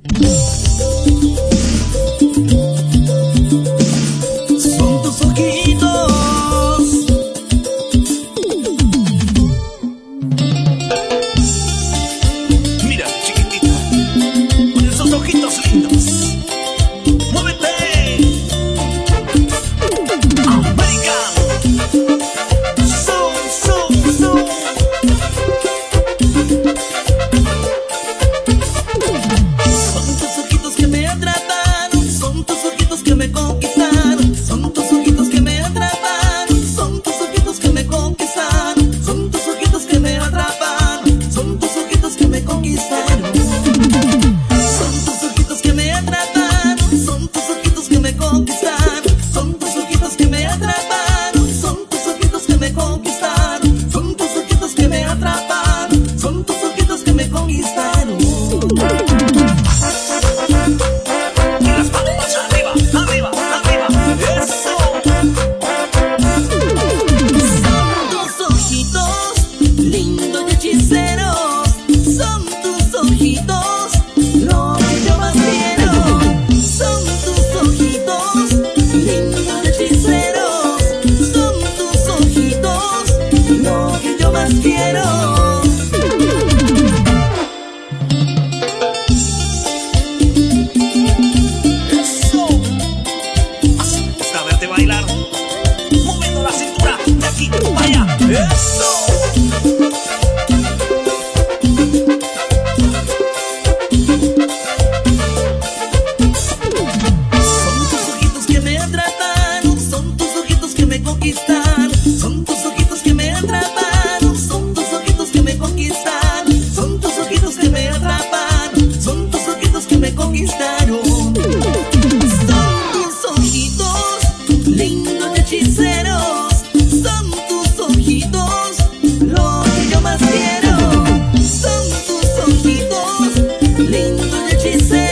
Son tus ojitos. Mira, chiquitita, con esos ojitos lindos. ¡Muévete! American. Son tus ojitos que me atraparon, son tus ojitos que me conquistaron, son tus ojitos que me atraparon, son tus ojitos que me conquistaron, son tus ojitos que me atraparon, son tus ojitos que me conquistaron, son tus ojitos que me atraparon, son tus ojitos que me conquistaron, son tus ojitos que me atraparon, son tus ojitos que me conquistaron, son tus ojitos que me atraparon, son tus ojitos que me conquistaron. Y las palmas arriba, arriba, arriba. Eso. Son tus ojitos lindos y hechiceros. Son tus ojitos lo que yo más quiero. Son tus ojitos lindos y hechiceros. Son tus ojitos lo que yo más quiero. Bailar, moviendo la cintura de aquí para allá. ¡Eso! Son tus ojitos que me atraparon, son tus ojitos que me conquistaron, son tus ojitos que me atraparon, son tus ojitos que me conquistaron, son tus ojitos que me atraparon, son tus ojitos que me conquistaron. Lindos y hechiceros, son tus ojitos lo que yo más quiero. Son tus ojitos lindos y hechiceros.